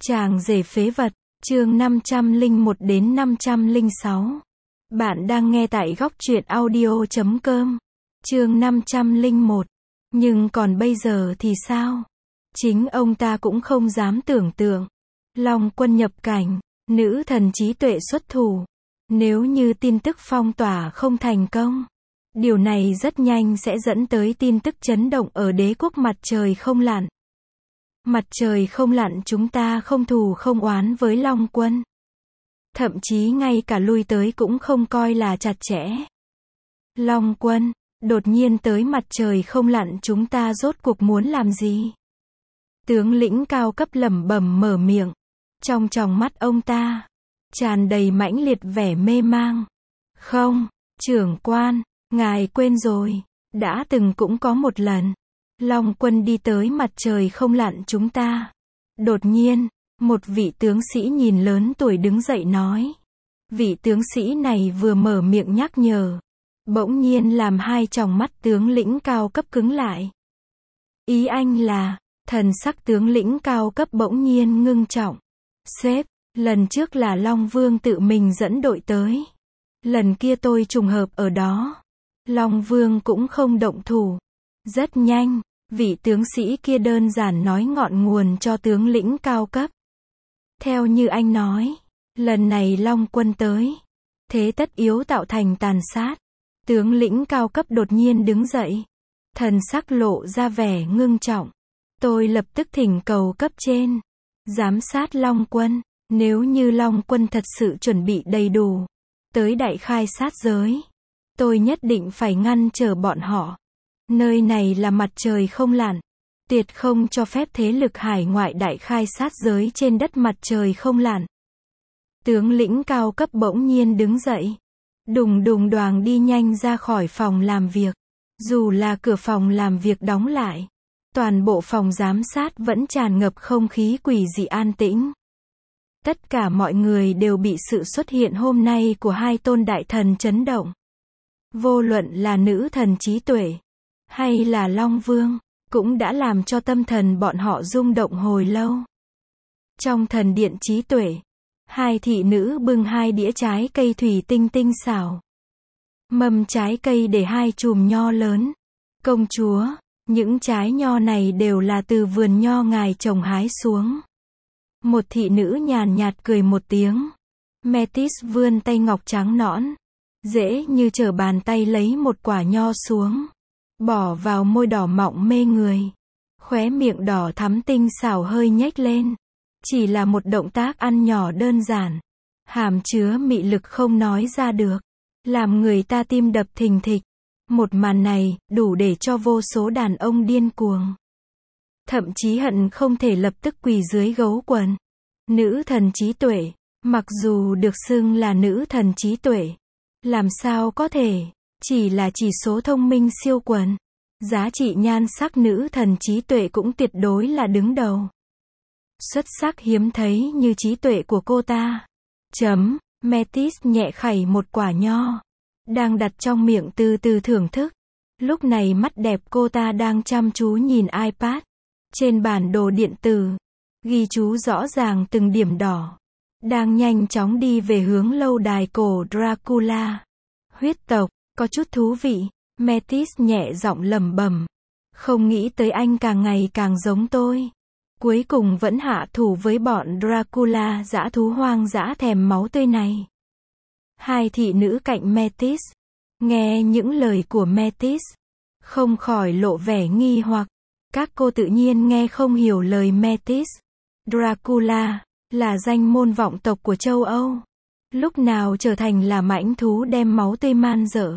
Chàng rể phế vật, chương 501 đến 506. Bạn đang nghe tại góc truyện audio.com. Chương 501. Nhưng còn bây giờ thì sao? Chính ông ta cũng không dám tưởng tượng. Long Quân nhập cảnh, nữ thần trí tuệ xuất thủ. Nếu như tin tức phong tỏa không thành công, điều này rất nhanh sẽ dẫn tới tin tức chấn động ở đế quốc mặt trời không lặn. Mặt trời không lặn chúng ta không thù không oán với Long Quân. Thậm chí ngay cả lui tới cũng không coi là chặt chẽ. Long Quân, đột nhiên tới mặt trời không lặn chúng ta rốt cuộc muốn làm gì? Tướng lĩnh cao cấp lẩm bẩm mở miệng. Trong tròng mắt ông ta tràn đầy mãnh liệt vẻ mê mang. Không, trưởng quan, ngài quên rồi, đã từng cũng có một lần Long Quân đi tới mặt trời không lặn chúng ta. Đột nhiên, một vị tướng sĩ nhìn lớn tuổi đứng dậy nói. Vị tướng sĩ này vừa mở miệng nhắc nhở, bỗng nhiên làm hai tròng mắt tướng lĩnh cao cấp cứng lại. Ý anh là, thần sắc tướng lĩnh cao cấp bỗng nhiên ngưng trọng. Sếp, lần trước là Long Vương tự mình dẫn đội tới. Lần kia tôi trùng hợp ở đó. Long Vương cũng không động thủ. Rất nhanh, vị tướng sĩ kia đơn giản nói ngọn nguồn cho tướng lĩnh cao cấp. Theo như anh nói, lần này Long Quân tới, thế tất yếu tạo thành tàn sát. Tướng lĩnh cao cấp đột nhiên đứng dậy, thần sắc lộ ra vẻ ngưng trọng. Tôi lập tức thỉnh cầu cấp trên giám sát Long Quân. Nếu như Long Quân thật sự chuẩn bị đầy đủ tới đại khai sát giới, tôi nhất định phải ngăn trở bọn họ. Nơi này là mặt trời không lặn, tuyệt không cho phép thế lực hải ngoại đại khai sát giới trên đất mặt trời không lặn. Tướng lĩnh cao cấp bỗng nhiên đứng dậy, đùng đùng đoàng đi nhanh ra khỏi phòng làm việc. Dù là cửa phòng làm việc đóng lại, toàn bộ phòng giám sát vẫn tràn ngập không khí quỷ dị an tĩnh. Tất cả mọi người đều bị sự xuất hiện hôm nay của hai tôn đại thần chấn động. Vô luận là nữ thần trí tuệ, hay là Long Vương, cũng đã làm cho tâm thần bọn họ rung động hồi lâu. Trong thần điện trí tuệ, hai thị nữ bưng hai đĩa trái cây thủy tinh tinh xảo. Mâm trái cây để hai chùm nho lớn. Công chúa, những trái nho này đều là từ vườn nho ngài trồng hái xuống. Một thị nữ nhàn nhạt cười một tiếng. Metis vươn tay ngọc trắng nõn, dễ như trở bàn tay lấy một quả nho xuống, bỏ vào môi đỏ mọng mê người. Khóe miệng đỏ thắm tinh xảo hơi nhếch lên. Chỉ là một động tác ăn nhỏ đơn giản, hàm chứa mị lực không nói ra được, làm người ta tim đập thình thịch. Một màn này, đủ để cho vô số đàn ông điên cuồng. Thậm chí hận không thể lập tức quỳ dưới gấu quần. Nữ thần trí tuệ, mặc dù được xưng là nữ thần trí tuệ, làm sao có thể, chỉ là chỉ số thông minh siêu quần. Giá trị nhan sắc nữ thần trí tuệ cũng tuyệt đối là đứng đầu. Xuất sắc hiếm thấy như trí tuệ của cô ta. Metis nhẹ khẩy một quả nho, đang đặt trong miệng từ từ thưởng thức. Lúc này mắt đẹp cô ta đang chăm chú nhìn iPad. Trên bản đồ điện tử, ghi chú rõ ràng từng điểm đỏ. Đang nhanh chóng đi về hướng lâu đài cổ Dracula. Huyết tộc, có chút thú vị. Metis nhẹ giọng lẩm bẩm. Không nghĩ tới anh càng ngày càng giống tôi. Cuối cùng vẫn hạ thủ với bọn Dracula dã thú hoang dã thèm máu tươi này. Hai thị nữ cạnh Metis nghe những lời của Metis, không khỏi lộ vẻ nghi hoặc. Các cô tự nhiên nghe không hiểu lời Metis. Dracula là danh môn vọng tộc của châu Âu, lúc nào trở thành là mãnh thú đem máu tươi man dợ.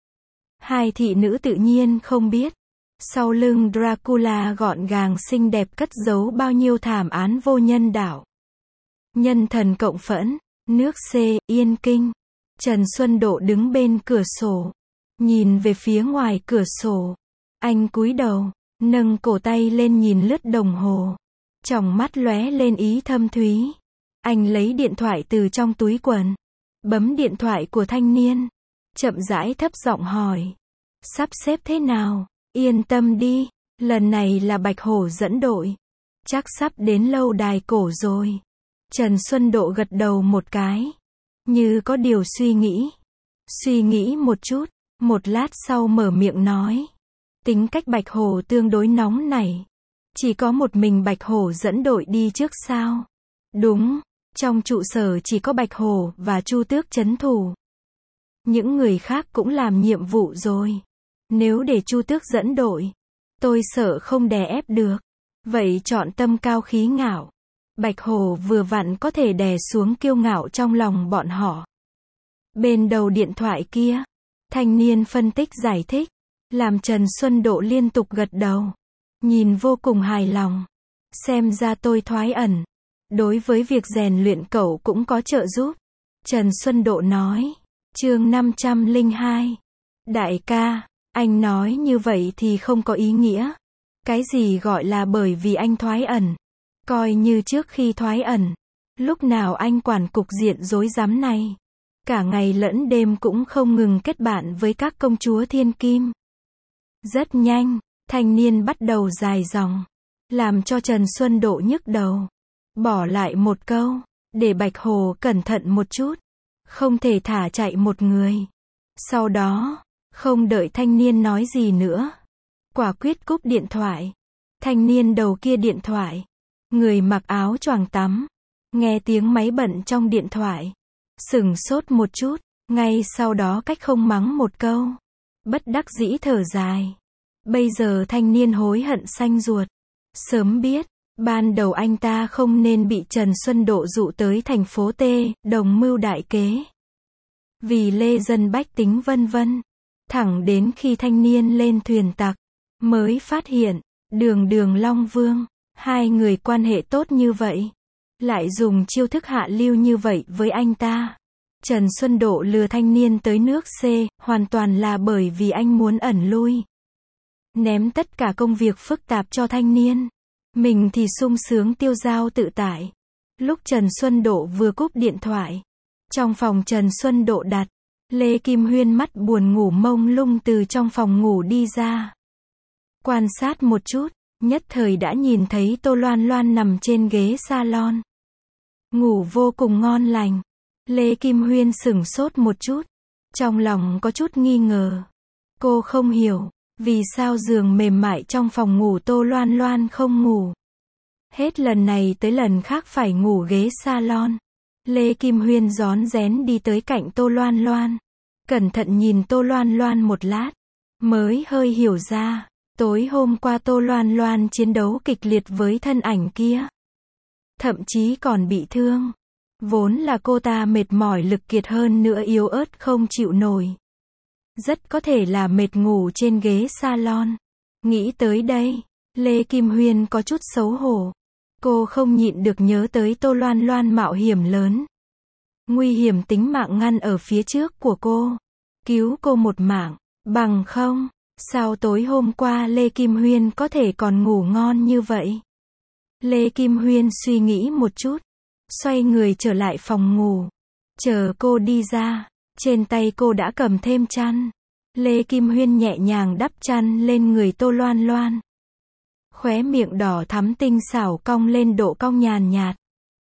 Hai thị nữ tự nhiên không biết, sau lưng Dracula gọn gàng xinh đẹp cất giấu bao nhiêu thảm án vô nhân đạo. Nhân thần cộng phẫn, nước C, Yên Kinh. Trần Xuân Độ đứng bên cửa sổ, nhìn về phía ngoài cửa sổ. Anh cúi đầu, nâng cổ tay lên nhìn lướt đồng hồ. Tròng mắt lóe lên ý thâm thúy. Anh lấy điện thoại từ trong túi quần, bấm điện thoại của thanh niên, chậm rãi thấp giọng hỏi. Sắp xếp thế nào? Yên tâm đi, lần này là Bạch Hổ dẫn đội. Chắc sắp đến lâu đài cổ rồi. Trần Xuân Độ gật đầu một cái, như có điều suy nghĩ. Suy nghĩ một chút, một lát sau mở miệng nói. Tính cách Bạch Hổ tương đối nóng nảy. Chỉ có một mình Bạch Hổ dẫn đội đi trước sao? Đúng, trong trụ sở chỉ có Bạch Hổ và Chu Tước trấn thủ. Những người khác cũng làm nhiệm vụ rồi. Nếu để Chu Tước dẫn đội, tôi sợ không đè ép được. Vậy chọn Tâm Cao Khí Ngạo. Bạch Hổ vừa vặn có thể đè xuống kiêu ngạo trong lòng bọn họ. Bên đầu điện thoại kia, thanh niên phân tích giải thích, làm Trần Xuân Độ liên tục gật đầu, nhìn vô cùng hài lòng. Xem ra tôi thoái ẩn, đối với việc rèn luyện cậu cũng có trợ giúp. Trần Xuân Độ nói. Chương 502. Đại ca, anh nói như vậy thì không có ý nghĩa. Cái gì gọi là bởi vì anh thoái ẩn? Coi như trước khi thoái ẩn, lúc nào anh quản cục diện rối rắm này, cả ngày lẫn đêm cũng không ngừng kết bạn với các công chúa thiên kim. Rất nhanh, thanh niên bắt đầu dài dòng, làm cho Trần Xuân Độ nhức đầu. Bỏ lại một câu, để Bạch Hổ cẩn thận một chút, không thể thả chạy một người. Sau đó, không đợi thanh niên nói gì nữa, quả quyết cúp điện thoại. Thanh niên đầu kia điện thoại, người mặc áo choàng tắm, nghe tiếng máy bận trong điện thoại, sửng sốt một chút, ngay sau đó cách không mắng một câu, bất đắc dĩ thở dài. Bây giờ thanh niên hối hận xanh ruột. Sớm biết, ban đầu anh ta không nên bị Trần Xuân Độ dụ tới thành phố T, đồng mưu đại kế. Vì lê dân bách tính vân vân. Thẳng đến khi thanh niên lên thuyền tặc, mới phát hiện, Đường Long Vương, hai người quan hệ tốt như vậy, lại dùng chiêu thức hạ lưu như vậy với anh ta. Trần Xuân Độ lừa thanh niên tới nước C, hoàn toàn là bởi vì anh muốn ẩn lui. Ném tất cả công việc phức tạp cho thanh niên. Mình thì sung sướng tiêu dao tự tại. Lúc Trần Xuân Độ vừa cúp điện thoại, trong phòng Trần Xuân Độ đặt, Lê Kim Huyên mắt buồn ngủ mông lung từ trong phòng ngủ đi ra. Quan sát một chút, nhất thời đã nhìn thấy Tô Loan Loan nằm trên ghế salon. Ngủ vô cùng ngon lành. Lê Kim Huyên sửng sốt một chút, trong lòng có chút nghi ngờ. Cô không hiểu, vì sao giường mềm mại trong phòng ngủ Tô Loan Loan không ngủ. Hết lần này tới lần khác phải ngủ ghế salon. Lê Kim Huyên rón rén đi tới cạnh Tô Loan Loan. Cẩn thận nhìn Tô Loan Loan một lát, mới hơi hiểu ra. Tối hôm qua Tô Loan Loan chiến đấu kịch liệt với thân ảnh kia. Thậm chí còn bị thương. Vốn là cô ta mệt mỏi lực kiệt hơn nữa yếu ớt không chịu nổi. Rất có thể là mệt ngủ trên ghế salon. Nghĩ tới đây, Lê Kim Huyên có chút xấu hổ. Cô không nhịn được nhớ tới Tô Loan Loan mạo hiểm lớn. Nguy hiểm tính mạng ngăn ở phía trước của cô. Cứu cô một mạng, bằng không, sao tối hôm qua Lê Kim Huyên có thể còn ngủ ngon như vậy? Lê Kim Huyên suy nghĩ một chút, xoay người trở lại phòng ngủ. Chờ cô đi ra, trên tay cô đã cầm thêm chăn. Lê Kim Huyên nhẹ nhàng đắp chăn lên người Tô Loan Loan. Khóe miệng đỏ thắm tinh xảo cong lên độ cong nhàn nhạt.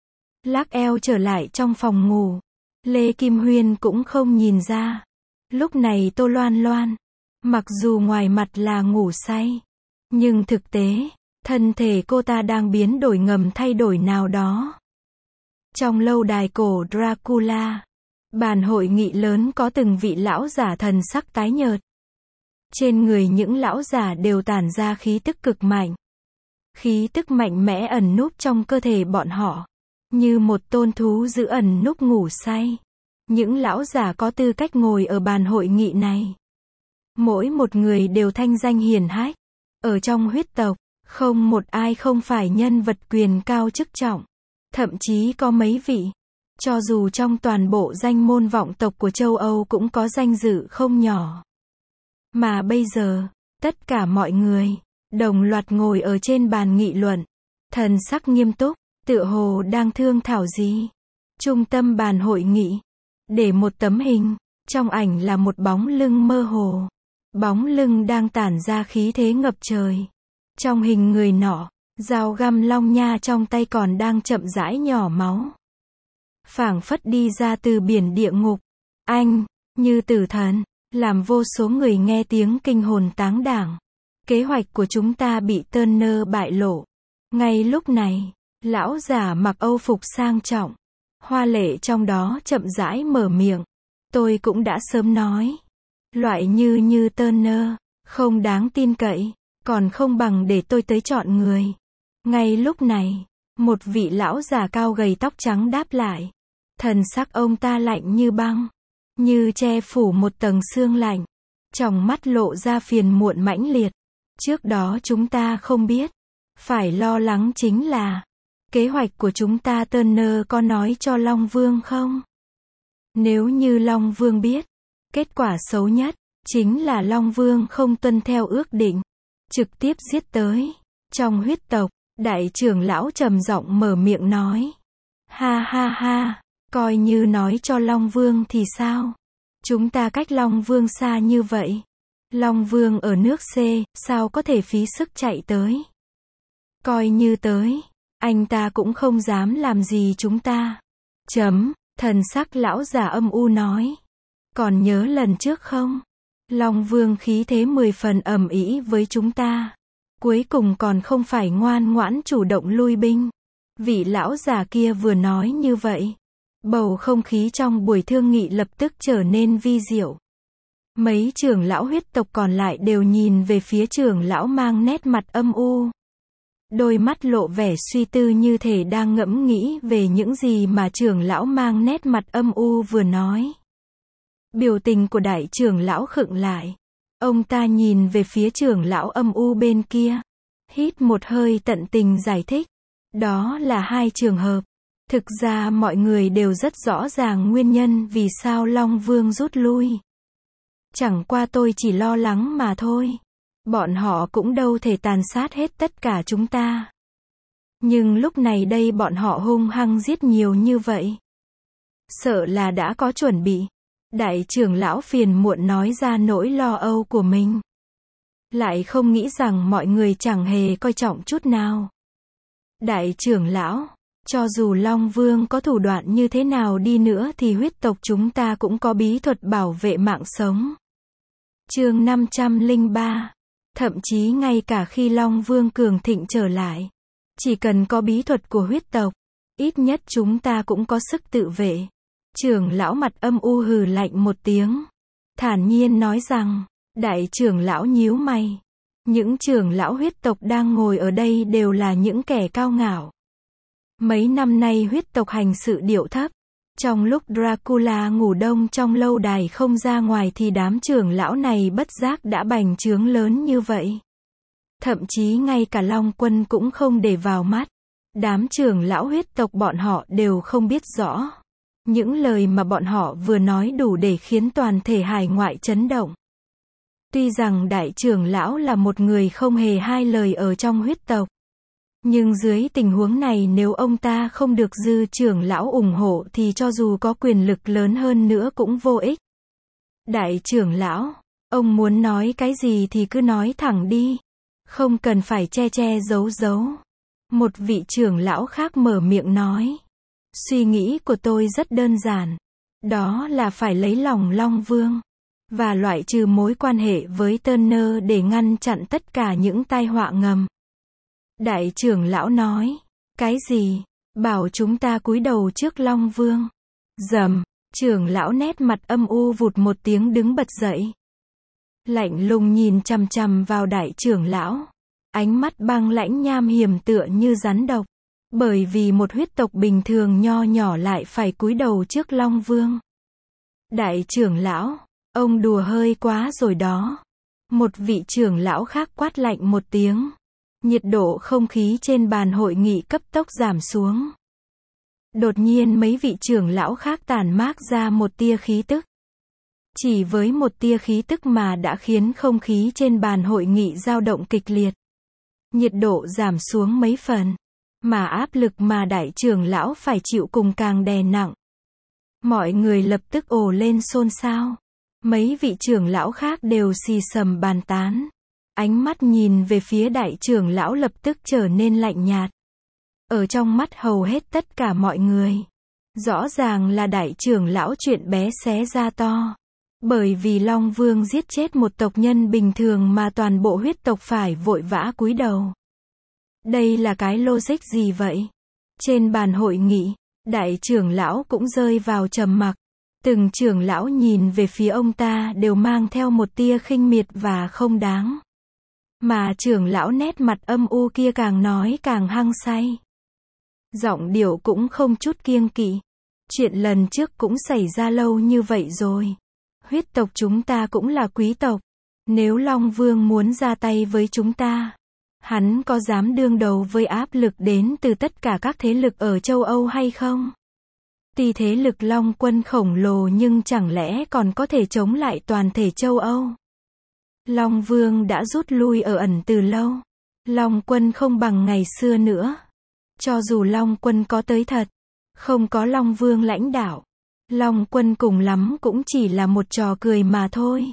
Lắc eo trở lại trong phòng ngủ. Lê Kim Huyên cũng không nhìn ra. Lúc này Tô Loan Loan, mặc dù ngoài mặt là ngủ say, nhưng thực tế, thân thể cô ta đang biến đổi ngầm thay đổi nào đó. Trong lâu đài cổ Dracula, bàn hội nghị lớn có từng vị lão giả thần sắc tái nhợt. Trên người những lão giả đều tản ra khí tức cực mạnh. Khí tức mạnh mẽ ẩn núp trong cơ thể bọn họ, như một tôn thú giữ ẩn núp ngủ say. Những lão giả có tư cách ngồi ở bàn hội nghị này, mỗi một người đều thanh danh hiển hách. Ở trong huyết tộc, không một ai không phải nhân vật quyền cao chức trọng. Thậm chí có mấy vị, cho dù trong toàn bộ danh môn vọng tộc của châu Âu cũng có danh dự không nhỏ. Mà bây giờ, tất cả mọi người đồng loạt ngồi ở trên bàn nghị luận, thần sắc nghiêm túc, tựa hồ đang thương thảo gì. Trung tâm bàn hội nghị, để một tấm hình, trong ảnh là một bóng lưng mơ hồ. Bóng lưng đang tản ra khí thế ngập trời. Trong hình người nọ, Dao găm long nha trong tay còn đang chậm rãi nhỏ máu. Phảng phất đi ra từ biển địa ngục. Anh, như tử thần, làm vô số người nghe tiếng kinh hồn táng đảm. Kế hoạch của chúng ta bị Turner bại lộ. Ngay lúc này, lão già mặc âu phục sang trọng, hoa lệ trong đó chậm rãi mở miệng. Tôi cũng đã sớm nói. Loại như Turner, không đáng tin cậy, còn không bằng để tôi tới chọn người. Ngay lúc này, một vị lão già cao gầy tóc trắng đáp lại. Thần sắc ông ta lạnh như băng, như che phủ một tầng sương lạnh. Trong mắt lộ ra phiền muộn mãnh liệt. Trước đó chúng ta không biết. Phải lo lắng chính là, kế hoạch của chúng ta Turner có nói cho Long Vương không? Nếu như Long Vương biết, kết quả xấu nhất, chính là Long Vương không tuân theo ước định, trực tiếp giết tới. Trong huyết tộc, đại trưởng lão trầm giọng mở miệng nói. Ha ha ha, coi như nói cho Long Vương thì sao? Chúng ta cách Long Vương xa như vậy. Long Vương ở nước C, sao có thể phí sức chạy tới? Coi như tới, anh ta cũng không dám làm gì chúng ta. Thần sắc lão già âm u nói. Còn nhớ lần trước không? Long Vương khí thế 10 phần ầm ĩ với chúng ta. Cuối cùng còn không phải ngoan ngoãn chủ động lui binh. Vị lão già kia vừa nói như vậy. Bầu không khí trong buổi thương nghị lập tức trở nên vi diệu. Mấy trưởng lão huyết tộc còn lại đều nhìn về phía trưởng lão mang nét mặt âm u. Đôi mắt lộ vẻ suy tư như thể đang ngẫm nghĩ về những gì mà trưởng lão mang nét mặt âm u vừa nói. Biểu tình của đại trưởng lão khựng lại. Ông ta nhìn về phía trưởng lão âm u bên kia. Hít một hơi tận tình giải thích. Đó là hai trường hợp. Thực ra mọi người đều rất rõ ràng nguyên nhân vì sao Long Vương rút lui. Chẳng qua tôi chỉ lo lắng mà thôi. Bọn họ cũng đâu thể tàn sát hết tất cả chúng ta. Nhưng lúc này đây bọn họ hung hăng giết nhiều như vậy. Sợ là đã có chuẩn bị. Đại trưởng lão phiền muộn nói ra nỗi lo âu của mình. Lại không nghĩ rằng mọi người chẳng hề coi trọng chút nào. Đại trưởng lão, cho dù Long Vương có thủ đoạn như thế nào đi nữa thì huyết tộc chúng ta cũng có bí thuật bảo vệ mạng sống. Chương 503. Thậm chí ngay cả khi Long Vương cường thịnh trở lại, chỉ cần có bí thuật của huyết tộc, ít nhất chúng ta cũng có sức tự vệ. Trưởng lão mặt âm u hừ lạnh một tiếng, thản nhiên nói rằng. Đại trưởng lão nhíu mày. Những trưởng lão huyết tộc đang ngồi ở đây đều là những kẻ cao ngạo. Mấy năm nay huyết tộc hành sự điệu thấp. Trong lúc Dracula ngủ đông trong lâu đài không ra ngoài thì đám trưởng lão này bất giác đã bành trướng lớn như vậy. Thậm chí ngay cả Long Quân cũng không để vào mắt. Đám trưởng lão huyết tộc bọn họ đều không biết rõ. Những lời mà bọn họ vừa nói đủ để khiến toàn thể hải ngoại chấn động. Tuy rằng đại trưởng lão là một người không hề hai lời ở trong huyết tộc. Nhưng dưới tình huống này nếu ông ta không được dư trưởng lão ủng hộ thì cho dù có quyền lực lớn hơn nữa cũng vô ích. Đại trưởng lão, ông muốn nói cái gì thì cứ nói thẳng đi. Không cần phải che che giấu giấu. Một vị trưởng lão khác mở miệng nói. Suy nghĩ của tôi rất đơn giản. Đó là phải lấy lòng Long Vương. Và loại trừ mối quan hệ với Turner để ngăn chặn tất cả những tai họa ngầm. Đại trưởng lão nói. Cái gì? Bảo chúng ta cúi đầu trước Long Vương. Trưởng lão nét mặt âm u vụt một tiếng đứng bật dậy. Lạnh lùng nhìn chằm chằm vào đại trưởng lão. Ánh mắt băng lãnh nham hiểm tựa như rắn độc. Bởi vì một huyết tộc bình thường nho nhỏ lại phải cúi đầu trước Long Vương. Đại trưởng lão, ông đùa hơi quá rồi đó. Một vị trưởng lão khác quát lạnh một tiếng. Nhiệt độ không khí trên bàn hội nghị cấp tốc giảm xuống. Đột nhiên mấy vị trưởng lão khác tản mát ra một tia khí tức. Chỉ với một tia khí tức mà đã khiến không khí trên bàn hội nghị dao động kịch liệt. Nhiệt độ giảm xuống mấy phần. Mà áp lực mà đại trưởng lão phải chịu cùng càng đè nặng. Mọi người lập tức ồ lên xôn xao. Mấy vị trưởng lão khác đều xì xầm bàn tán. Ánh mắt nhìn về phía đại trưởng lão lập tức trở nên lạnh nhạt. Ở trong mắt hầu hết tất cả mọi người, rõ ràng là đại trưởng lão chuyện bé xé ra to. Bởi vì Long Vương giết chết một tộc nhân bình thường mà toàn bộ huyết tộc phải vội vã cúi đầu. Đây là cái logic gì vậy? Trên bàn hội nghị, đại trưởng lão cũng rơi vào trầm mặc. Từng trưởng lão nhìn về phía ông ta đều mang theo một tia khinh miệt và không đáng. Mà trưởng lão nét mặt âm u kia càng nói càng hăng say. Giọng điệu cũng không chút kiêng kỵ. Chuyện lần trước cũng xảy ra lâu như vậy rồi. Huyết tộc chúng ta cũng là quý tộc. Nếu Long Vương muốn ra tay với chúng ta, hắn có dám đương đầu với áp lực đến từ tất cả các thế lực ở châu Âu hay không? Tuy thế lực Long quân khổng lồ nhưng chẳng lẽ còn có thể chống lại toàn thể châu Âu? Long Vương đã rút lui ở ẩn từ lâu. Long quân không bằng ngày xưa nữa. Cho dù Long quân có tới thật, không có Long Vương lãnh đạo, Long quân cùng lắm cũng chỉ là một trò cười mà thôi.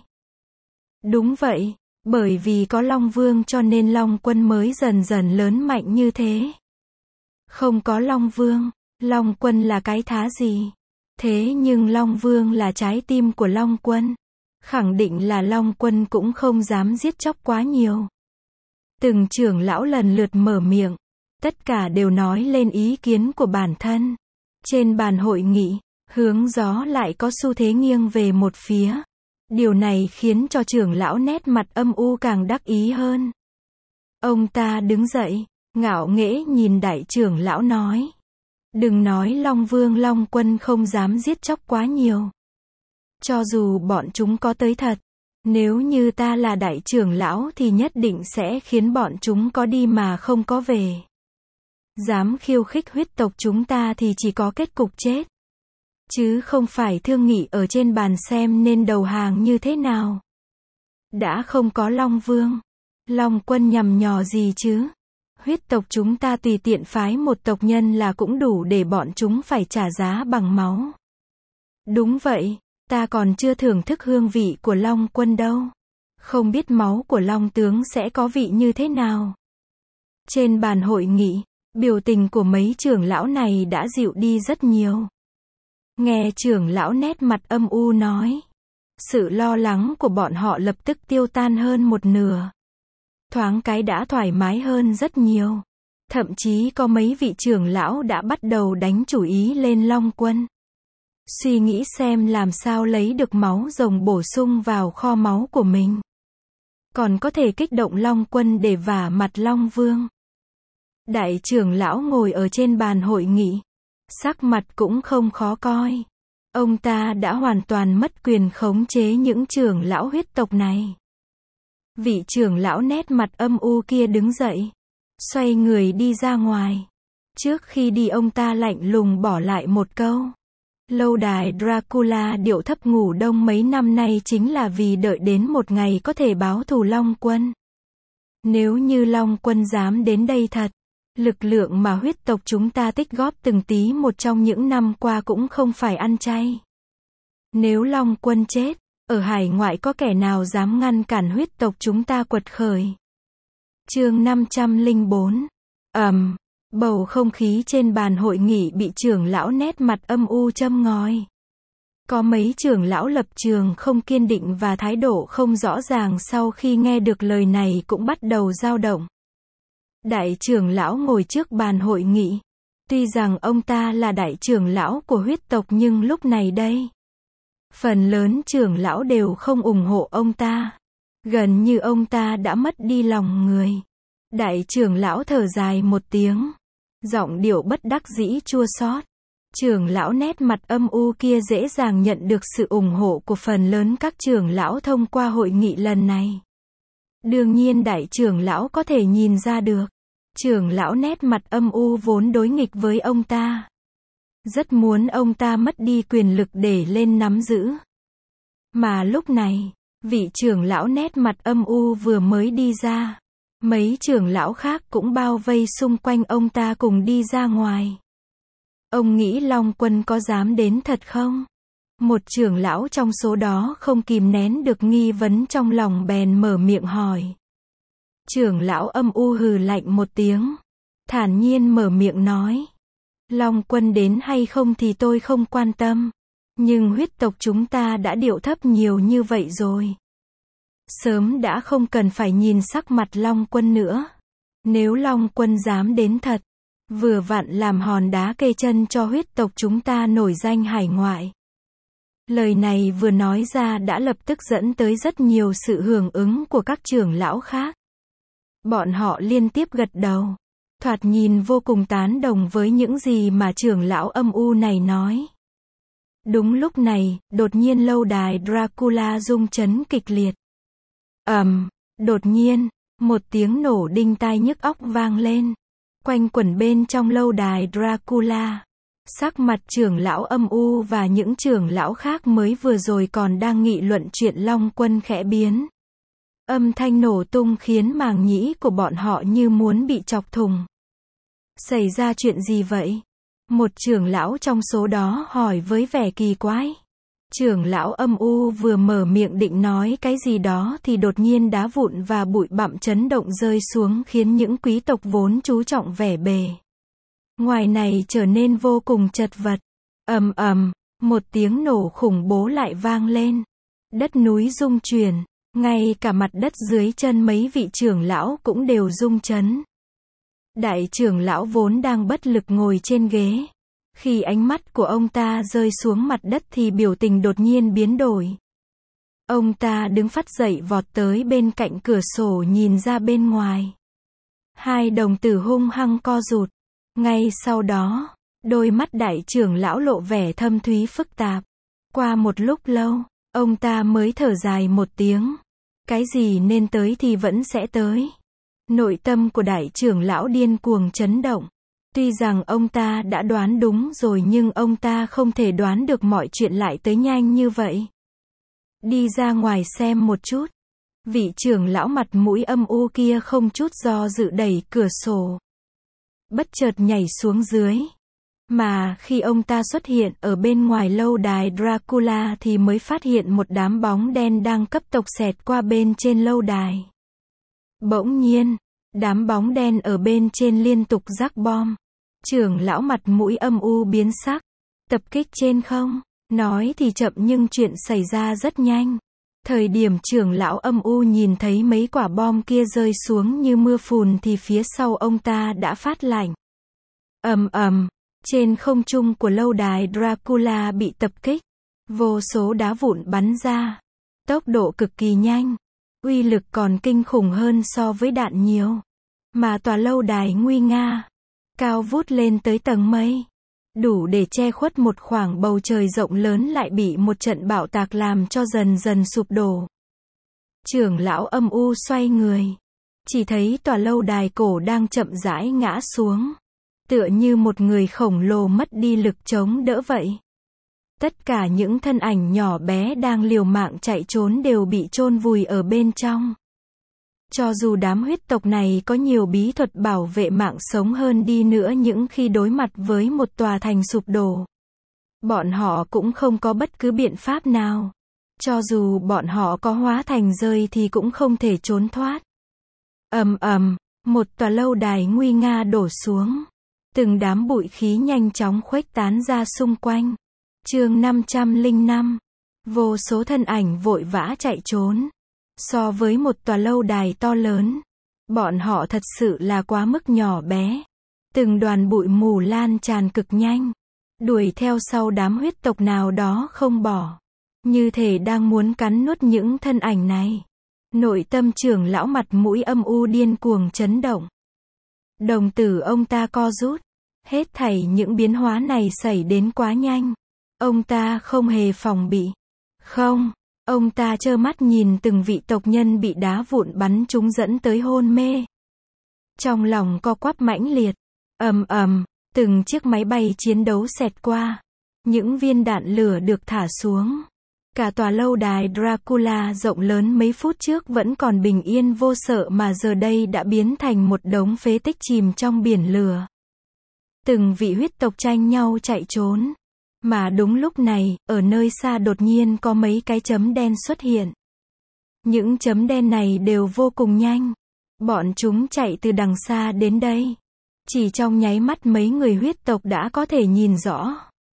Đúng vậy, bởi vì có Long Vương cho nên Long quân mới dần dần lớn mạnh như thế. Không có Long Vương, Long quân là cái thá gì? Thế nhưng Long Vương là trái tim của Long quân. Khẳng định là Long quân cũng không dám giết chóc quá nhiều. Từng trưởng lão lần lượt mở miệng. Tất cả đều nói lên ý kiến của bản thân. Trên bàn hội nghị, hướng gió lại có xu thế nghiêng về một phía. Điều này khiến cho trưởng lão nét mặt âm u càng đắc ý hơn. Ông ta đứng dậy, ngạo nghễ nhìn đại trưởng lão nói. Đừng nói Long Vương Long quân không dám giết chóc quá nhiều. Cho dù bọn chúng có tới thật, nếu như ta là đại trưởng lão thì nhất định sẽ khiến bọn chúng có đi mà không có về. Dám khiêu khích huyết tộc chúng ta thì chỉ có kết cục chết. Chứ không phải thương nghị ở trên bàn xem nên đầu hàng như thế nào. Đã không có Long Vương, Long quân nhằm nhò gì chứ? Huyết tộc chúng ta tùy tiện phái một tộc nhân là cũng đủ để bọn chúng phải trả giá bằng máu. Đúng vậy, ta còn chưa thưởng thức hương vị của Long quân đâu. Không biết máu của Long tướng sẽ có vị như thế nào. Trên bàn hội nghị, biểu tình của mấy trưởng lão này đã dịu đi rất nhiều. Nghe trưởng lão nét mặt âm u nói, sự lo lắng của bọn họ lập tức tiêu tan hơn một nửa. Thoáng cái đã thoải mái hơn rất nhiều. Thậm chí có mấy vị trưởng lão đã bắt đầu đánh chủ ý lên Long quân. Suy nghĩ xem làm sao lấy được máu rồng bổ sung vào kho máu của mình. Còn có thể kích động Long quân để vả mặt Long Vương. Đại trưởng lão ngồi ở trên bàn hội nghị. Sắc mặt cũng không khó coi. Ông ta đã hoàn toàn mất quyền khống chế những trưởng lão huyết tộc này. Vị trưởng lão nét mặt âm u kia đứng dậy. Xoay người đi ra ngoài. Trước khi đi ông ta lạnh lùng bỏ lại một câu. Lâu đài Dracula điệu thấp ngủ đông mấy năm nay chính là vì đợi đến một ngày có thể báo thù Long quân. Nếu như Long quân dám đến đây thật, lực lượng mà huyết tộc chúng ta tích góp từng tí một trong những năm qua cũng không phải ăn chay. Nếu Long quân chết, ở hải ngoại có kẻ nào dám ngăn cản huyết tộc chúng ta quật khởi. Chương 504. Bầu không khí trên bàn hội nghị bị trưởng lão nét mặt âm u châm ngòi. Có mấy trưởng lão lập trường không kiên định và thái độ không rõ ràng sau khi nghe được lời này cũng bắt đầu dao động. Đại trưởng lão ngồi trước bàn hội nghị. Tuy rằng ông ta là đại trưởng lão của huyết tộc nhưng lúc này đây, phần lớn trưởng lão đều không ủng hộ ông ta. Gần như ông ta đã mất đi lòng người. Đại trưởng lão thở dài một tiếng. Giọng điệu bất đắc dĩ chua xót. Trưởng lão nét mặt âm u kia dễ dàng nhận được sự ủng hộ của phần lớn các trưởng lão thông qua hội nghị lần này. Đương nhiên đại trưởng lão có thể nhìn ra được. Trưởng lão nét mặt âm u vốn đối nghịch với ông ta. Rất muốn ông ta mất đi quyền lực để lên nắm giữ. Mà lúc này, vị trưởng lão nét mặt âm u vừa mới đi ra. Mấy trưởng lão khác cũng bao vây xung quanh ông ta cùng đi ra ngoài. Ông nghĩ Long quân có dám đến thật không? Một trưởng lão trong số đó không kìm nén được nghi vấn trong lòng bèn mở miệng hỏi. Trưởng lão âm u hừ lạnh một tiếng, thản nhiên mở miệng nói. Long quân đến hay không thì tôi không quan tâm. Nhưng huyết tộc chúng ta đã điệu thấp nhiều như vậy rồi. Sớm đã không cần phải nhìn sắc mặt Long quân nữa. Nếu Long quân dám đến thật, vừa vặn làm hòn đá kê chân cho huyết tộc chúng ta nổi danh hải ngoại. Lời này vừa nói ra đã lập tức dẫn tới rất nhiều sự hưởng ứng của các trưởng lão khác. Bọn họ liên tiếp gật đầu, thoạt nhìn vô cùng tán đồng với những gì mà trưởng lão âm u này nói. Đúng lúc này, đột nhiên lâu đài Dracula rung chấn kịch liệt. Đột nhiên, một tiếng nổ đinh tai nhức óc vang lên, quanh quẩn bên trong lâu đài Dracula. Sắc mặt trưởng lão âm u và những trưởng lão khác mới vừa rồi còn đang nghị luận chuyện Long quân khẽ biến. Âm thanh nổ tung khiến màng nhĩ của bọn họ như muốn bị chọc thủng. Xảy ra chuyện gì vậy? Một trưởng lão trong số đó hỏi với vẻ kỳ quái. Trưởng lão âm u vừa mở miệng định nói cái gì đó thì đột nhiên đá vụn và bụi bặm chấn động rơi xuống khiến những quý tộc vốn chú trọng vẻ bề ngoài này trở nên vô cùng chật vật. Một tiếng nổ khủng bố lại vang lên. Đất núi rung chuyển, ngay cả mặt đất dưới chân mấy vị trưởng lão cũng đều rung chấn. Đại trưởng lão vốn đang bất lực ngồi trên ghế. Khi ánh mắt của ông ta rơi xuống mặt đất thì biểu tình đột nhiên biến đổi. Ông ta đứng phắt dậy vọt tới bên cạnh cửa sổ nhìn ra bên ngoài. Hai đồng tử hung hăng co rụt. Ngay sau đó, đôi mắt đại trưởng lão lộ vẻ thâm thúy phức tạp. Qua một lúc lâu, ông ta mới thở dài một tiếng. Cái gì nên tới thì vẫn sẽ tới. Nội tâm của đại trưởng lão điên cuồng chấn động. Tuy rằng ông ta đã đoán đúng rồi nhưng ông ta không thể đoán được mọi chuyện lại tới nhanh như vậy. Đi ra ngoài xem một chút. Vị trưởng lão mặt mũi âm u kia không chút do dự đẩy cửa sổ. Bất chợt nhảy xuống dưới. Mà khi ông ta xuất hiện ở bên ngoài lâu đài Dracula thì mới phát hiện một đám bóng đen đang cấp tốc xẹt qua bên trên lâu đài. Bỗng nhiên, đám bóng đen ở bên trên liên tục rắc bom. Trưởng lão mặt mũi âm u biến sắc. Tập kích trên không? Nói thì chậm nhưng chuyện xảy ra rất nhanh. Thời điểm trưởng lão âm u nhìn thấy mấy quả bom kia rơi xuống như mưa phùn thì phía sau ông ta đã phát lạnh. Trên không trung của lâu đài Dracula bị tập kích. Vô số đá vụn bắn ra. Tốc độ cực kỳ nhanh. Uy lực còn kinh khủng hơn so với đạn nhiều. Mà tòa lâu đài nguy nga, cao vút lên tới tầng mây. Đủ để che khuất một khoảng bầu trời rộng lớn lại bị một trận bạo tạc làm cho dần dần sụp đổ. Trưởng lão âm u xoay người. Chỉ thấy tòa lâu đài cổ đang chậm rãi ngã xuống. Tựa như một người khổng lồ mất đi lực chống đỡ vậy. Tất cả những thân ảnh nhỏ bé đang liều mạng chạy trốn đều bị chôn vùi ở bên trong. Cho dù đám huyết tộc này có nhiều bí thuật bảo vệ mạng sống hơn đi nữa những khi đối mặt với một tòa thành sụp đổ, bọn họ cũng không có bất cứ biện pháp nào. Cho dù bọn họ có hóa thành rơi thì cũng không thể trốn thoát. Một tòa lâu đài nguy nga đổ xuống. Từng đám bụi khí nhanh chóng khuếch tán ra xung quanh. Chương 505. Vô số thân ảnh vội vã chạy trốn. So với một tòa lâu đài to lớn, bọn họ thật sự là quá mức nhỏ bé. Từng đoàn bụi mù lan tràn cực nhanh, đuổi theo sau đám huyết tộc nào đó không bỏ. Như thể đang muốn cắn nuốt những thân ảnh này. Nội tâm trưởng lão mặt mũi âm u điên cuồng chấn động. Đồng tử ông ta co rút. Hết thảy những biến hóa này xảy đến quá nhanh. Ông ta không hề phòng bị. Không. Ông ta trơ mắt nhìn từng vị tộc nhân bị đá vụn bắn trúng dẫn tới hôn mê. Trong lòng co quắp mãnh liệt. Từng chiếc máy bay chiến đấu xẹt qua. Những viên đạn lửa được thả xuống. Cả tòa lâu đài Dracula rộng lớn mấy phút trước vẫn còn bình yên vô sợ mà giờ đây đã biến thành một đống phế tích chìm trong biển lửa. Từng vị huyết tộc tranh nhau chạy trốn. Mà đúng lúc này, ở nơi xa đột nhiên có mấy cái chấm đen xuất hiện. Những chấm đen này đều vô cùng nhanh. Bọn chúng chạy từ đằng xa đến đây. Chỉ trong nháy mắt mấy người huyết tộc đã có thể nhìn rõ.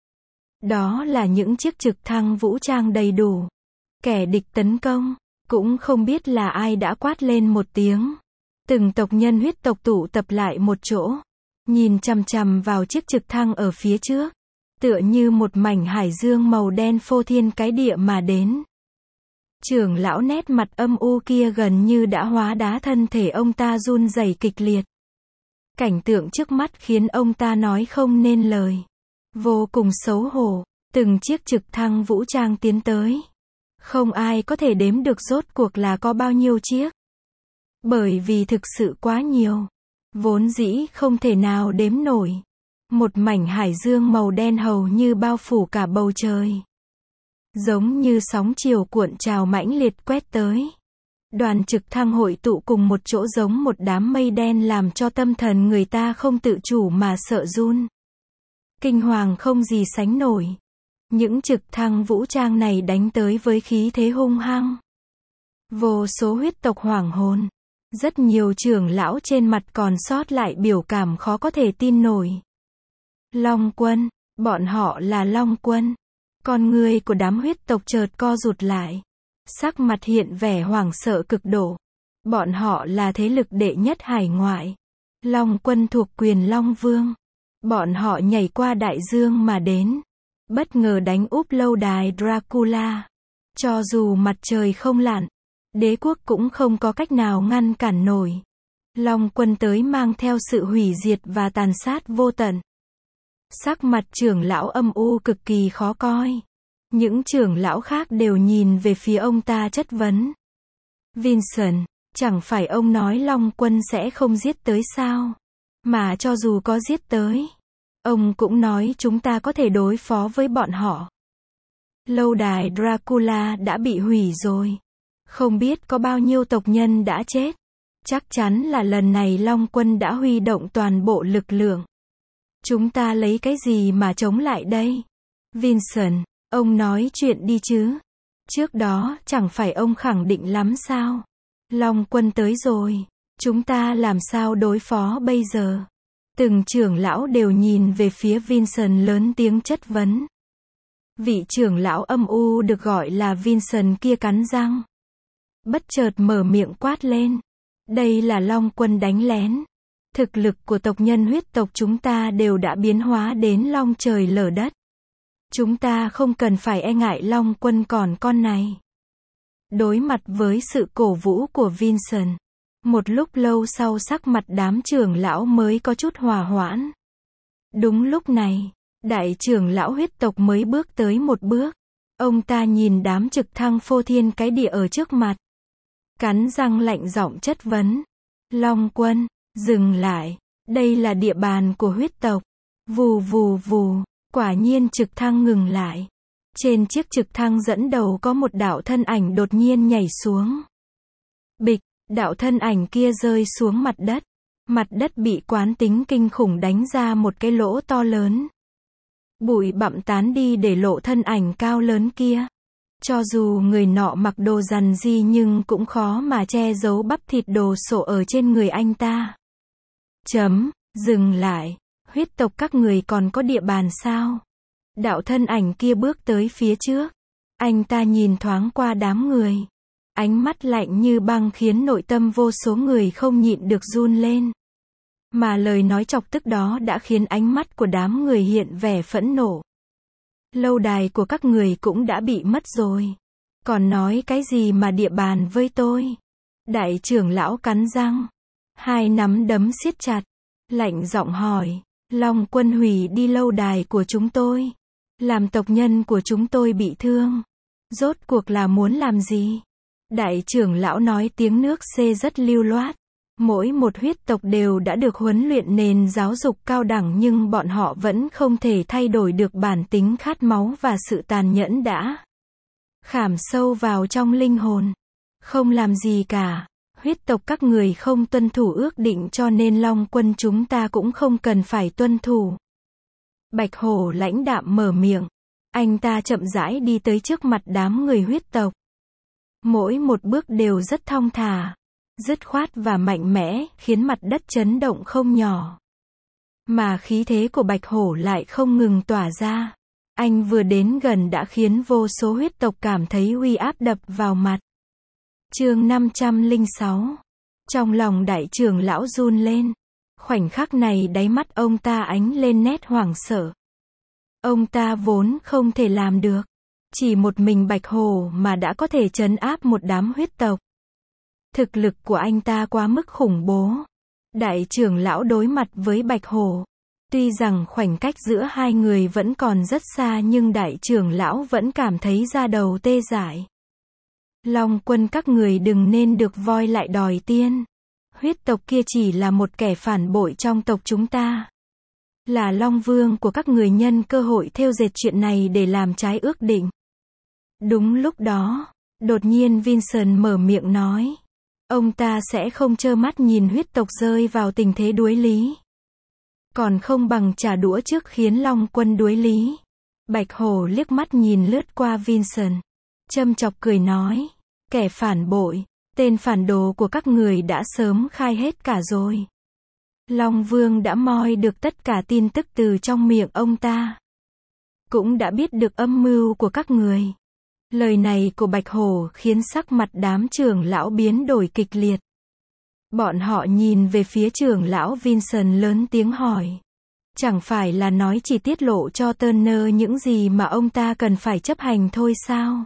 Đó là những chiếc trực thăng vũ trang đầy đủ. Kẻ địch tấn công, cũng không biết là ai đã quát lên một tiếng. Từng tộc nhân huyết tộc tụ tập lại một chỗ, nhìn chằm chằm vào chiếc trực thăng ở phía trước, tựa như một mảnh hải dương màu đen phô thiên cái địa mà đến. Trưởng lão nét mặt âm u kia gần như đã hóa đá, thân thể ông ta run rẩy kịch liệt. Cảnh tượng trước mắt khiến ông ta nói không nên lời. Vô cùng xấu hổ, từng chiếc trực thăng vũ trang tiến tới. Không ai có thể đếm được rốt cuộc là có bao nhiêu chiếc. Bởi vì thực sự quá nhiều. Vốn dĩ không thể nào đếm nổi. Một mảnh hải dương màu đen hầu như bao phủ cả bầu trời. Giống như sóng chiều cuộn trào mãnh liệt quét tới. Đoàn trực thăng hội tụ cùng một chỗ giống một đám mây đen làm cho tâm thần người ta không tự chủ mà sợ run. Kinh hoàng không gì sánh nổi. Những trực thăng vũ trang này đánh tới với khí thế hung hăng. Vô số huyết tộc hoảng hồn. Rất nhiều trưởng lão trên mặt còn sót lại biểu cảm khó có thể tin nổi. Long quân, bọn họ là Long quân. Con người của đám huyết tộc chợt co rụt lại. Sắc mặt hiện vẻ hoảng sợ cực độ. Bọn họ là thế lực đệ nhất hải ngoại. Long quân thuộc quyền Long Vương. Bọn họ nhảy qua đại dương mà đến. Bất ngờ đánh úp lâu đài Dracula. Cho dù mặt trời không lặn, đế quốc cũng không có cách nào ngăn cản nổi. Long quân tới mang theo sự hủy diệt và tàn sát vô tận. Sắc mặt trưởng lão âm u cực kỳ khó coi. Những trưởng lão khác đều nhìn về phía ông ta chất vấn. Vincent, chẳng phải ông nói Long quân sẽ không giết tới sao? Mà cho dù có giết tới, ông cũng nói chúng ta có thể đối phó với bọn họ. Lâu đài Dracula đã bị hủy rồi. Không biết có bao nhiêu tộc nhân đã chết. Chắc chắn là lần này Long quân đã huy động toàn bộ lực lượng. Chúng ta lấy cái gì mà chống lại đây? Vincent, ông nói chuyện đi chứ. Trước đó, chẳng phải ông khẳng định lắm sao? Long quân tới rồi. Chúng ta làm sao đối phó bây giờ? Từng trưởng lão đều nhìn về phía Vincent lớn tiếng chất vấn. Vị trưởng lão âm u được gọi là Vincent kia cắn răng. Bất chợt mở miệng quát lên. Đây là Long quân đánh lén. Thực lực của tộc nhân huyết tộc chúng ta đều đã biến hóa đến long trời lở đất. Chúng ta không cần phải e ngại Long quân còn con này. Đối mặt với sự cổ vũ của Vincent, một lúc lâu sau sắc mặt đám trưởng lão mới có chút hòa hoãn. Đúng lúc này, đại trưởng lão huyết tộc mới bước tới một bước. Ông ta nhìn đám trực thăng phô thiên cái địa ở trước mặt. Cắn răng lạnh giọng chất vấn. Long quân, dừng lại. Đây là địa bàn của huyết tộc. Vù vù vù. Quả nhiên trực thăng ngừng lại. Trên chiếc trực thăng dẫn đầu có một đạo thân ảnh đột nhiên nhảy xuống. Bịch, đạo thân ảnh kia rơi xuống mặt đất. Mặt đất bị quán tính kinh khủng đánh ra một cái lỗ to lớn. Bụi bặm tán đi để lộ thân ảnh cao lớn kia. Cho dù người nọ mặc đồ rằn ri nhưng cũng khó mà che giấu bắp thịt đồ sộ ở trên người anh ta. Dừng lại. Huyết tộc các người còn có địa bàn sao? Đạo thân ảnh kia bước tới phía trước. Anh ta nhìn thoáng qua đám người. Ánh mắt lạnh như băng khiến nội tâm vô số người không nhịn được run lên. Mà lời nói chọc tức đó đã khiến ánh mắt của đám người hiện vẻ phẫn nộ. Lâu đài của các người cũng đã bị mất rồi. Còn nói cái gì mà địa bàn với tôi? Đại trưởng lão cắn răng. Hai nắm đấm siết chặt. Lạnh giọng hỏi. Long quân hủy đi lâu đài của chúng tôi. Làm tộc nhân của chúng tôi bị thương. Rốt cuộc là muốn làm gì? Đại trưởng lão nói tiếng nước C rất lưu loát. Mỗi một huyết tộc đều đã được huấn luyện nền giáo dục cao đẳng nhưng bọn họ vẫn không thể thay đổi được bản tính khát máu và sự tàn nhẫn đã khảm sâu vào trong linh hồn. Không làm gì cả. Huyết tộc các người không tuân thủ ước định cho nên Long quân chúng ta cũng không cần phải tuân thủ. Bạch hổ lãnh đạm mở miệng. Anh ta chậm rãi đi tới trước mặt đám người huyết tộc. Mỗi một bước đều rất thong thả. dứt khoát và mạnh mẽ, khiến mặt đất chấn động không nhỏ. Mà khí thế của Bạch Hổ lại không ngừng tỏa ra. Anh vừa đến gần đã khiến vô số huyết tộc cảm thấy uy áp đập vào mặt. Chương 506. Trong lòng đại trưởng lão run lên. Khoảnh khắc này đáy mắt ông ta ánh lên nét hoảng sợ. Ông ta vốn không thể làm được. Chỉ một mình Bạch Hổ mà đã có thể trấn áp một đám huyết tộc. Thực lực của anh ta quá mức khủng bố. Đại trưởng lão đối mặt với Bạch Hổ. Tuy rằng khoảnh cách giữa hai người vẫn còn rất xa nhưng đại trưởng lão vẫn cảm thấy da đầu tê dại. Long Quân các người đừng nên được voi lại đòi tiên. Huyết tộc kia chỉ là một kẻ phản bội trong tộc chúng ta. Là Long Vương của các người nhân cơ hội thêu dệt chuyện này để làm trái ước định. Đúng lúc đó, đột nhiên Vincent mở miệng nói. Ông ta sẽ không trơ mắt nhìn huyết tộc rơi vào tình thế đuối lý. Còn không bằng trả đũa trước khiến Long Quân đuối lý. Bạch Hổ liếc mắt nhìn lướt qua Vincent. Châm chọc cười nói. Kẻ phản bội, tên phản đồ của các người đã sớm khai hết cả rồi. Long Vương đã moi được tất cả tin tức từ trong miệng ông ta. Cũng đã biết được âm mưu của các người. Lời này của Bạch Hổ khiến sắc mặt đám trưởng lão biến đổi kịch liệt. Bọn họ nhìn về phía trưởng lão Vincent lớn tiếng hỏi. Chẳng phải là nói chỉ tiết lộ cho Turner những gì mà ông ta cần phải chấp hành thôi sao?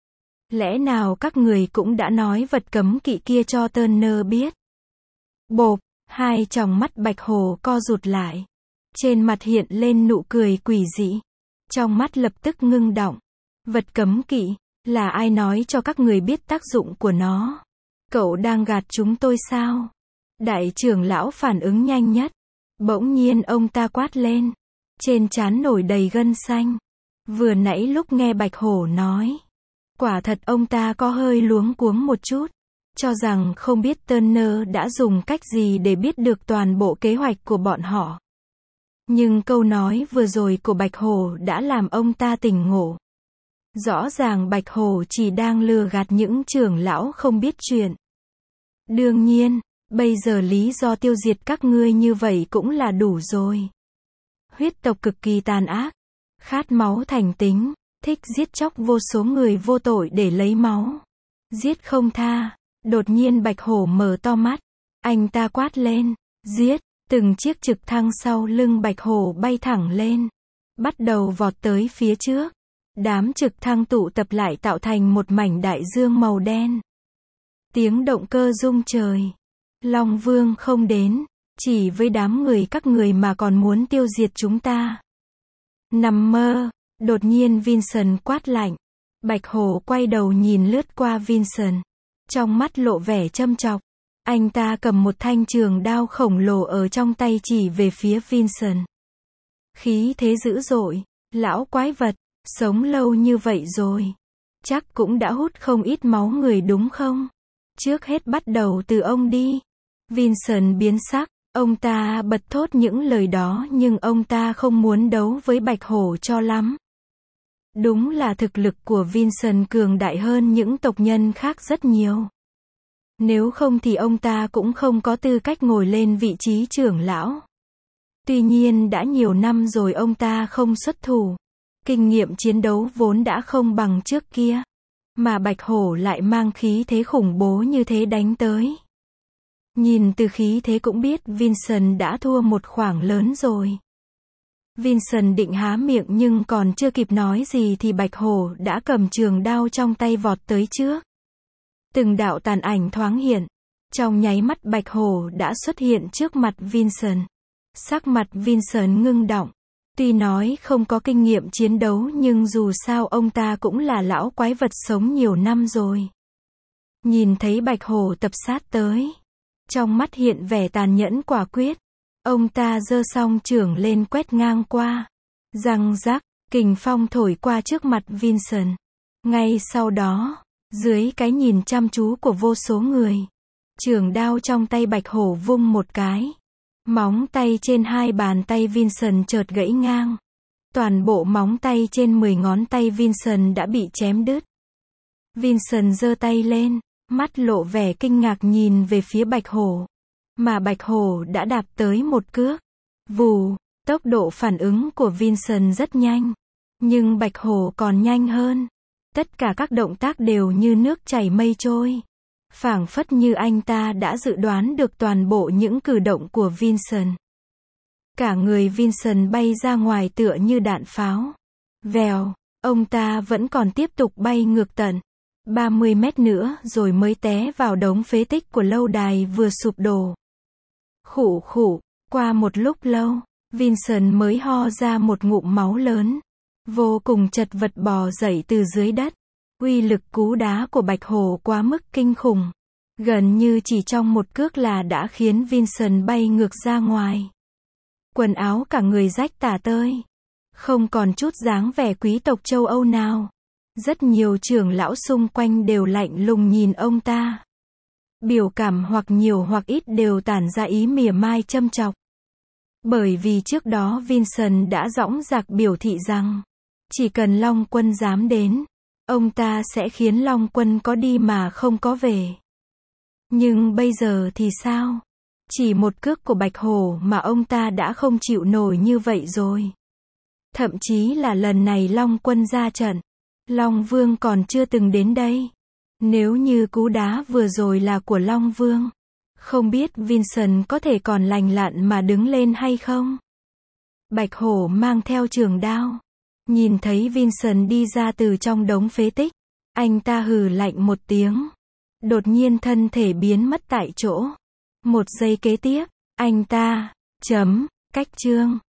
Lẽ nào các người cũng đã nói vật cấm kỵ kia cho Turner biết? Bộp, hai tròng mắt Bạch Hổ co rụt lại. Trên mặt hiện lên nụ cười quỷ dị. Trong mắt lập tức ngưng động. Vật cấm kỵ, là ai nói cho các người biết tác dụng của nó? Cậu đang gạt chúng tôi sao? Đại trưởng lão phản ứng nhanh nhất. Bỗng nhiên ông ta quát lên. Trên trán nổi đầy gân xanh. Vừa nãy lúc nghe Bạch Hổ nói. Quả thật ông ta có hơi luống cuống một chút. Cho rằng không biết Turner đã dùng cách gì để biết được toàn bộ kế hoạch của bọn họ. Nhưng câu nói vừa rồi của Bạch Hổ đã làm ông ta tỉnh ngộ. Rõ ràng Bạch Hổ chỉ đang lừa gạt những trưởng lão không biết chuyện. Đương nhiên, bây giờ lý do tiêu diệt các ngươi như vậy cũng là đủ rồi. Huyết tộc cực kỳ tàn ác, khát máu thành tính, thích giết chóc vô số người vô tội để lấy máu. Giết không tha. Đột nhiên Bạch Hổ mở to mắt. Anh ta quát lên. Giết. Từng chiếc trực thăng sau lưng Bạch Hổ bay thẳng lên. Bắt đầu vọt tới phía trước. Đám trực thăng tụ tập lại tạo thành một mảnh đại dương màu đen. Tiếng động cơ rung trời. Long Vương không đến. Chỉ với đám người các người mà còn muốn tiêu diệt chúng ta. Nằm mơ. Đột nhiên Vincent quát lạnh. Bạch Hổ quay đầu nhìn lướt qua Vincent. Trong mắt lộ vẻ châm chọc. Anh ta cầm một thanh trường đao khổng lồ ở trong tay chỉ về phía Vincent. Khí thế dữ dội. Lão quái vật, sống lâu như vậy rồi. Chắc cũng đã hút không ít máu người đúng không? Trước hết bắt đầu từ ông đi. Vincent biến sắc. Ông ta bật thốt những lời đó nhưng ông ta không muốn đấu với Bạch Hổ cho lắm. Đúng là thực lực của Vincent cường đại hơn những tộc nhân khác rất nhiều. Nếu không thì ông ta cũng không có tư cách ngồi lên vị trí trưởng lão. Tuy nhiên đã nhiều năm rồi ông ta không xuất thủ. Kinh nghiệm chiến đấu vốn đã không bằng trước kia. Mà Bạch Hổ lại mang khí thế khủng bố như thế đánh tới. Nhìn từ khí thế cũng biết Vincent đã thua một khoảng lớn rồi. Vincent định há miệng nhưng còn chưa kịp nói gì thì Bạch Hổ đã cầm trường đao trong tay vọt tới trước. Từng đạo tàn ảnh thoáng hiện. Trong nháy mắt Bạch Hổ đã xuất hiện trước mặt Vincent. Sắc mặt Vincent ngưng động. Tuy nói không có kinh nghiệm chiến đấu nhưng dù sao ông ta cũng là lão quái vật sống nhiều năm rồi. Nhìn thấy Bạch Hổ tập sát tới. Trong mắt hiện vẻ tàn nhẫn quả quyết. Ông ta giơ song chưởng lên quét ngang qua. Răng rắc, kình phong thổi qua trước mặt Vincent. Ngay sau đó, dưới cái nhìn chăm chú của vô số người, chưởng đao trong tay Bạch Hổ vung một cái. Móng tay trên hai bàn tay Vincent chợt gãy ngang. Toàn bộ móng tay trên 10 ngón tay Vincent đã bị chém đứt. Vincent giơ tay lên, mắt lộ vẻ kinh ngạc nhìn về phía Bạch Hổ. Mà Bạch Hổ đã đạp tới một cước. Vù, tốc độ phản ứng của Vincent rất nhanh. Nhưng Bạch Hổ còn nhanh hơn. Tất cả các động tác đều như nước chảy mây trôi. Phảng phất như anh ta đã dự đoán được toàn bộ những cử động của Vincent. Cả người Vincent bay ra ngoài tựa như đạn pháo. Vèo, ông ta vẫn còn tiếp tục bay ngược tận 30 mét nữa rồi mới té vào đống phế tích của lâu đài vừa sụp đổ. Khụ khụ, qua một lúc lâu, Vincent mới ho ra một ngụm máu lớn. Vô cùng chật vật bò dậy từ dưới đất. Uy lực cú đá của Bạch Hổ quá mức kinh khủng. Gần như chỉ trong một cước là đã khiến Vincent bay ngược ra ngoài. Quần áo cả người rách tả tơi. Không còn chút dáng vẻ quý tộc châu Âu nào. Rất nhiều trưởng lão xung quanh đều lạnh lùng nhìn ông ta. Biểu cảm hoặc nhiều hoặc ít đều tản ra ý mỉa mai châm chọc. Bởi vì trước đó Vincent đã dõng dạc biểu thị rằng, chỉ cần Long Quân dám đến, ông ta sẽ khiến Long Quân có đi mà không có về. Nhưng bây giờ thì sao? Chỉ một cước của Bạch Hổ mà ông ta đã không chịu nổi như vậy rồi. Thậm chí là lần này Long Quân ra trận, Long Vương còn chưa từng đến đây. Nếu như cú đá vừa rồi là của Long Vương, không biết Vincent có thể còn lành lặn mà đứng lên hay không? Bạch Hổ mang theo trường đao. Nhìn thấy Vincent đi ra từ trong đống phế tích, anh ta hừ lạnh một tiếng. Đột nhiên thân thể biến mất tại chỗ. Một giây kế tiếp, anh ta, cách chương.